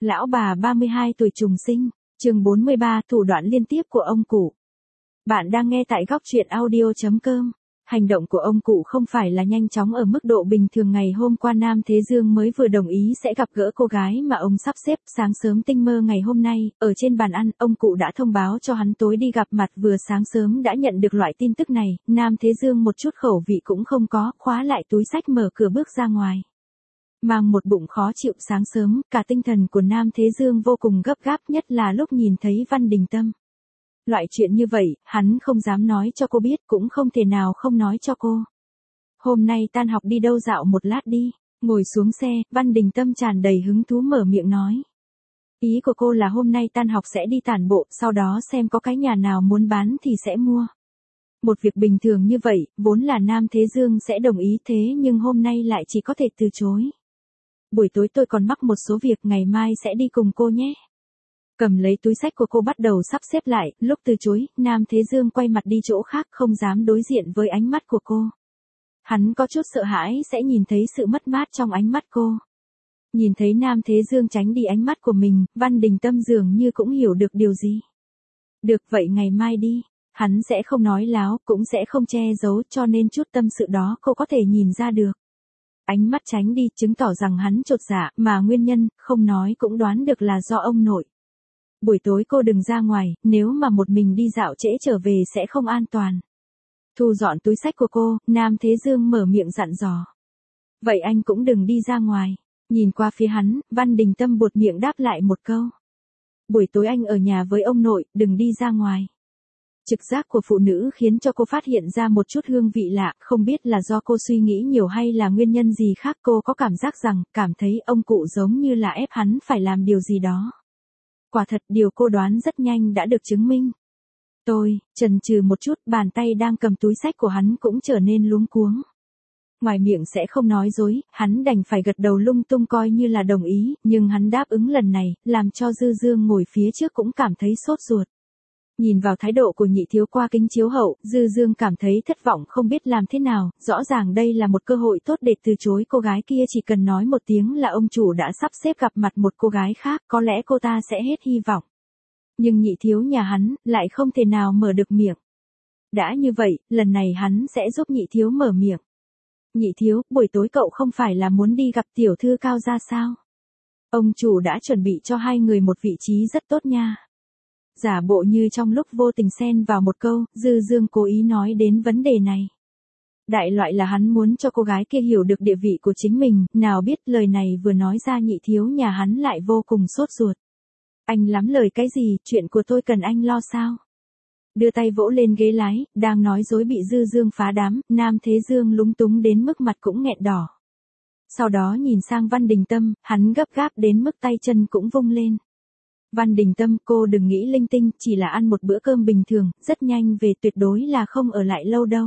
Lão bà 32 tuổi trùng sinh, chương 43 thủ đoạn liên tiếp của ông cụ. Bạn đang nghe tại góc truyện audio.com. Hành động của ông cụ không phải là nhanh chóng ở mức độ bình thường. Ngày hôm qua Nam Thế Dương mới vừa đồng ý sẽ gặp gỡ cô gái mà ông sắp xếp. Sáng sớm tinh mơ ngày hôm nay, ở trên bàn ăn, ông cụ đã thông báo cho hắn tối đi gặp mặt. Vừa sáng sớm đã nhận được loại tin tức này, Nam Thế Dương một chút khẩu vị cũng không có, khóa lại túi xách mở cửa bước ra ngoài. Mang một bụng khó chịu sáng sớm, cả tinh thần của Nam Thế Dương vô cùng gấp gáp, nhất là lúc nhìn thấy Văn Đình Tâm. Loại chuyện như vậy, hắn không dám nói cho cô biết, cũng không thể nào không nói cho cô. Hôm nay tan học đi đâu dạo một lát đi. Ngồi xuống xe, Văn Đình Tâm tràn đầy hứng thú mở miệng nói. Ý của cô là hôm nay tan học sẽ đi tản bộ, sau đó xem có cái nhà nào muốn bán thì sẽ mua. Một việc bình thường như vậy, vốn là Nam Thế Dương sẽ đồng ý, thế nhưng hôm nay lại chỉ có thể từ chối. Buổi tối tôi còn mắc một số việc, ngày mai sẽ đi cùng cô nhé. Cầm lấy túi xách của cô bắt đầu sắp xếp lại, lúc từ chối, Nam Thế Dương quay mặt đi chỗ khác, không dám đối diện với ánh mắt của cô. Hắn có chút sợ hãi sẽ nhìn thấy sự mất mát trong ánh mắt cô. Nhìn thấy Nam Thế Dương tránh đi ánh mắt của mình, Văn Đình Tâm dường như cũng hiểu được điều gì. Được vậy ngày mai đi. Hắn sẽ không nói láo, cũng sẽ không che giấu, cho nên chút tâm sự đó cô có thể nhìn ra được. Ánh mắt tránh đi chứng tỏ rằng hắn chột dạ, mà nguyên nhân, không nói cũng đoán được là do ông nội. Buổi tối cô đừng ra ngoài, nếu mà một mình đi dạo trễ trở về sẽ không an toàn. Thu dọn túi xách của cô, Nam Thế Dương mở miệng dặn dò. Vậy anh cũng đừng đi ra ngoài. Nhìn qua phía hắn, Văn Đình Tâm buột miệng đáp lại một câu. Buổi tối anh ở nhà với ông nội, đừng đi ra ngoài. Trực giác của phụ nữ khiến cho cô phát hiện ra một chút hương vị lạ, không biết là do cô suy nghĩ nhiều hay là nguyên nhân gì khác. Cô có cảm giác rằng, cảm thấy ông cụ giống như là ép hắn phải làm điều gì đó. Quả thật điều cô đoán rất nhanh đã được chứng minh. Tôi, chần chừ một chút, bàn tay đang cầm túi xách của hắn cũng trở nên luống cuống. Ngoài miệng sẽ không nói dối, hắn đành phải gật đầu lung tung coi như là đồng ý, nhưng hắn đáp ứng lần này, làm cho Dư Dương ngồi phía trước cũng cảm thấy sốt ruột. Nhìn vào thái độ của nhị thiếu qua kính chiếu hậu, Dư Dương cảm thấy thất vọng không biết làm thế nào, rõ ràng đây là một cơ hội tốt để từ chối cô gái kia, chỉ cần nói một tiếng là ông chủ đã sắp xếp gặp mặt một cô gái khác, có lẽ cô ta sẽ hết hy vọng. Nhưng nhị thiếu nhà hắn, lại không thể nào mở được miệng. Đã như vậy, lần này hắn sẽ giúp nhị thiếu mở miệng. Nhị thiếu, buổi tối cậu không phải là muốn đi gặp tiểu thư Cao gia sao? Ông chủ đã chuẩn bị cho hai người một vị trí rất tốt nha. Giả bộ như trong lúc vô tình xen vào một câu, Dư Dương cố ý nói đến vấn đề này. Đại loại là hắn muốn cho cô gái kia hiểu được địa vị của chính mình, nào biết lời này vừa nói ra nhị thiếu nhà hắn lại vô cùng sốt ruột. Anh lắm lời cái gì, chuyện của tôi cần anh lo sao? Đưa tay vỗ lên ghế lái, đang nói dối bị Dư Dương phá đám, Nam Thế Dương lúng túng đến mức mặt cũng nghẹn đỏ. Sau đó nhìn sang Văn Đình Tâm, hắn gấp gáp đến mức tay chân cũng vung lên. Văn Đình Tâm, cô đừng nghĩ linh tinh, chỉ là ăn một bữa cơm bình thường, rất nhanh về, tuyệt đối là không ở lại lâu đâu.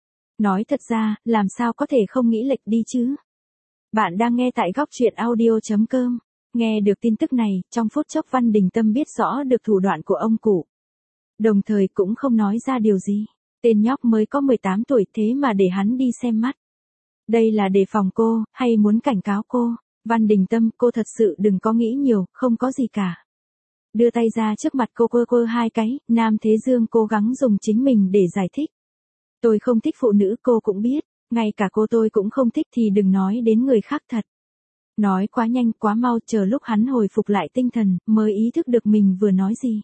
Nói thật ra, làm sao có thể không nghĩ lệch đi chứ? Bạn đang nghe tại góc truyện audio.com. Nghe được tin tức này, trong phút chốc Văn Đình Tâm biết rõ được thủ đoạn của ông cụ. Đồng thời cũng không nói ra điều gì. Tên nhóc mới có 18 tuổi thế mà để hắn đi xem mắt. Đây là đề phòng cô, hay muốn cảnh cáo cô? Văn Đình Tâm, cô thật sự đừng có nghĩ nhiều, không có gì cả. Đưa tay ra trước mặt cô quơ hai cái, Nam Thế Dương cố gắng dùng chính mình để giải thích. Tôi không thích phụ nữ, cô cũng biết, ngay cả cô tôi cũng không thích thì đừng nói đến người khác thật. Nói quá nhanh quá mau, chờ lúc hắn hồi phục lại tinh thần, mới ý thức được mình vừa nói gì.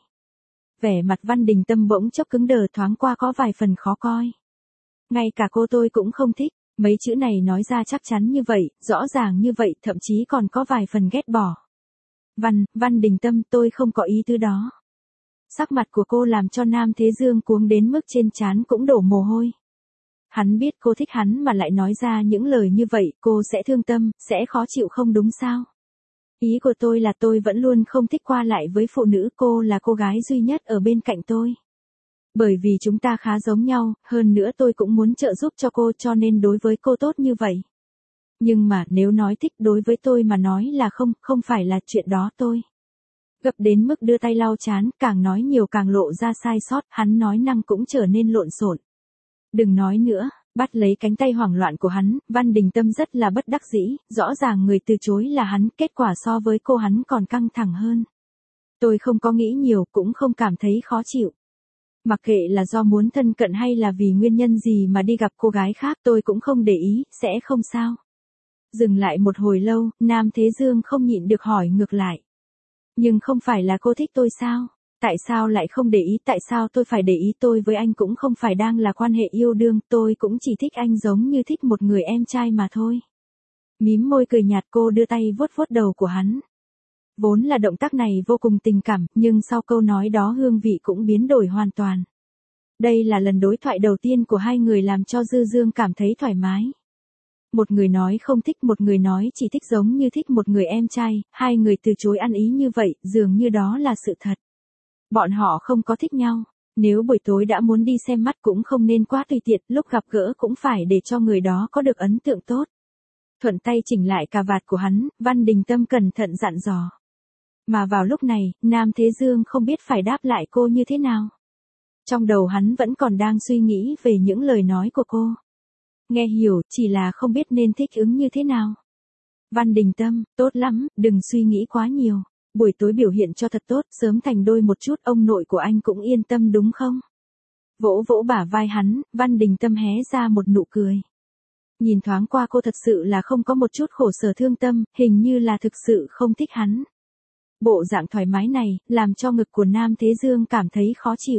Vẻ mặt Văn Đình Tâm bỗng chốc cứng đờ, thoáng qua có vài phần khó coi. Ngay cả cô tôi cũng không thích, mấy chữ này nói ra chắc chắn như vậy, rõ ràng như vậy, thậm chí còn có vài phần ghét bỏ. Văn Đình Tâm, tôi không có ý tứ đó. Sắc mặt của cô làm cho Nam Thế Dương cuống đến mức trên trán cũng đổ mồ hôi. Hắn biết cô thích hắn mà lại nói ra những lời như vậy, cô sẽ thương tâm, sẽ khó chịu không đúng sao? Ý của tôi là tôi vẫn luôn không thích qua lại với phụ nữ, cô là cô gái duy nhất ở bên cạnh tôi. Bởi vì chúng ta khá giống nhau, hơn nữa tôi cũng muốn trợ giúp cho cô, cho nên đối với cô tốt như vậy. Nhưng mà nếu nói thích đối với tôi mà nói là không phải là chuyện đó tôi. Gấp đến mức đưa tay lau chán, càng nói nhiều càng lộ ra sai sót, hắn nói năng cũng trở nên lộn xộn. Đừng nói nữa, Bắt lấy cánh tay hoảng loạn của hắn, Văn Đình Tâm rất là bất đắc dĩ, rõ ràng người từ chối là hắn, kết quả so với cô hắn còn căng thẳng hơn. Tôi không có nghĩ nhiều, cũng không cảm thấy khó chịu. Mặc kệ là do muốn thân cận hay là vì nguyên nhân gì mà đi gặp cô gái khác, tôi cũng không để ý, sẽ không sao. Dừng lại một hồi lâu, Nam Thế Dương không nhịn được hỏi ngược lại. Nhưng không phải là cô thích tôi sao? Tại sao lại không để ý, tại sao tôi phải để ý, tôi với anh cũng không phải đang là quan hệ yêu đương, tôi cũng chỉ thích anh giống như thích một người em trai mà thôi. Mím môi cười nhạt, cô đưa tay vuốt vuốt đầu của hắn. Vốn là động tác này vô cùng tình cảm, nhưng sau câu nói đó hương vị cũng biến đổi hoàn toàn. Đây là lần đối thoại đầu tiên của hai người làm cho Dư Dương cảm thấy thoải mái. Một người nói không thích, một người nói chỉ thích giống như thích một người em trai, hai người từ chối ăn ý như vậy, dường như đó là sự thật. Bọn họ không có thích nhau, nếu buổi tối đã muốn đi xem mắt cũng không nên quá tùy tiện, lúc gặp gỡ cũng phải để cho người đó có được ấn tượng tốt. Thuận tay chỉnh lại cà vạt của hắn, Văn Đình Tâm cẩn thận dặn dò. Mà vào lúc này, Nam Thế Dương không biết phải đáp lại cô như thế nào. Trong đầu hắn vẫn còn đang suy nghĩ về những lời nói của cô. Nghe hiểu, chỉ là không biết nên thích ứng như thế nào. Văn Đình Tâm, tốt lắm, đừng suy nghĩ quá nhiều. Buổi tối biểu hiện cho thật tốt, sớm thành đôi một chút, ông nội của anh cũng yên tâm đúng không? Vỗ vỗ bả vai hắn, Văn Đình Tâm hé ra một nụ cười. Nhìn thoáng qua cô thật sự là không có một chút khổ sở thương tâm, hình như là thực sự không thích hắn. Bộ dạng thoải mái này, làm cho ngực của Nam Thế Dương cảm thấy khó chịu.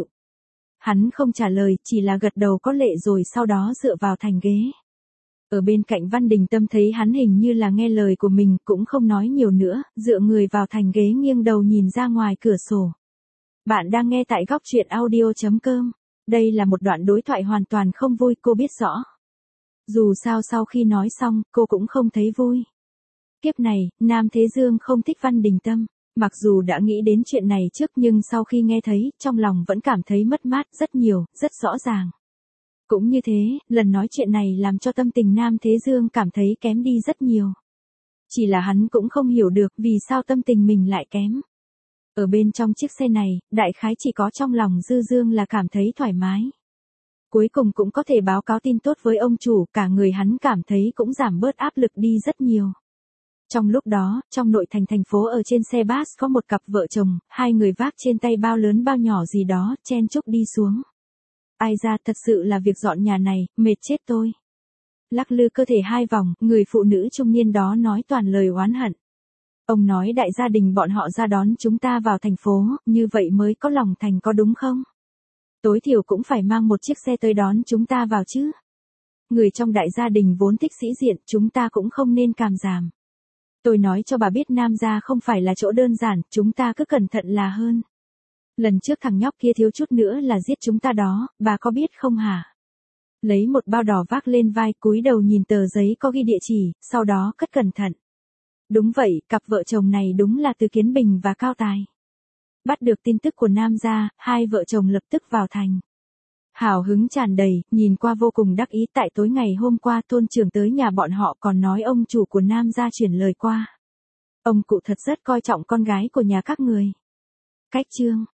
Hắn không trả lời, chỉ là gật đầu có lệ rồi sau đó dựa vào thành ghế. Ở bên cạnh Văn Đình Tâm thấy hắn hình như là nghe lời của mình, cũng không nói nhiều nữa, dựa người vào thành ghế nghiêng đầu nhìn ra ngoài cửa sổ. Bạn đang nghe tại góc truyện audio.com. Đây là một đoạn đối thoại hoàn toàn không vui, cô biết rõ. Dù sao sau khi nói xong, cô cũng không thấy vui. Kiếp này, Nam Thế Dương không thích Văn Đình Tâm. Mặc dù đã nghĩ đến chuyện này trước nhưng sau khi nghe thấy, trong lòng vẫn cảm thấy mất mát rất nhiều, rất rõ ràng. Cũng như thế, lần nói chuyện này làm cho tâm tình Nam Thế Dương cảm thấy kém đi rất nhiều. Chỉ là hắn cũng không hiểu được vì sao tâm tình mình lại kém. Ở bên trong chiếc xe này, đại khái chỉ có trong lòng Dư Dương là cảm thấy thoải mái. Cuối cùng cũng có thể báo cáo tin tốt với ông chủ, cả người hắn cảm thấy cũng giảm bớt áp lực đi rất nhiều. Trong lúc đó, trong nội thành phố ở trên xe bus có một cặp vợ chồng, hai người vác trên tay bao lớn bao nhỏ gì đó, chen chúc đi xuống. Ai ra, thật sự là việc dọn nhà này, mệt chết tôi. Lắc lư cơ thể hai vòng, người phụ nữ trung niên đó nói toàn lời oán hận. Ông nói đại gia đình bọn họ ra đón chúng ta vào thành phố, như vậy mới có lòng thành có đúng không? Tối thiểu cũng phải mang một chiếc xe tới đón chúng ta vào chứ. Người trong đại gia đình vốn thích sĩ diện, chúng ta cũng không nên càm giảm. Tôi nói cho bà biết Nam gia không phải là chỗ đơn giản, chúng ta cứ cẩn thận là hơn. Lần trước thằng nhóc kia thiếu chút nữa là giết chúng ta đó, bà có biết không hả? Lấy một bao đỏ vác lên vai, cúi đầu nhìn tờ giấy có ghi địa chỉ, sau đó cất cẩn thận. Đúng vậy, cặp vợ chồng này đúng là Từ Kiến Bình và Cao Tài. Bắt được tin tức của Nam gia, hai vợ chồng lập tức vào thành. Hào hứng tràn đầy, nhìn qua vô cùng đắc ý, tại tối ngày hôm qua thôn trưởng tới nhà bọn họ còn nói ông chủ của Nam gia chuyển lời qua. Ông cụ thật rất coi trọng con gái của nhà các người. Cách chương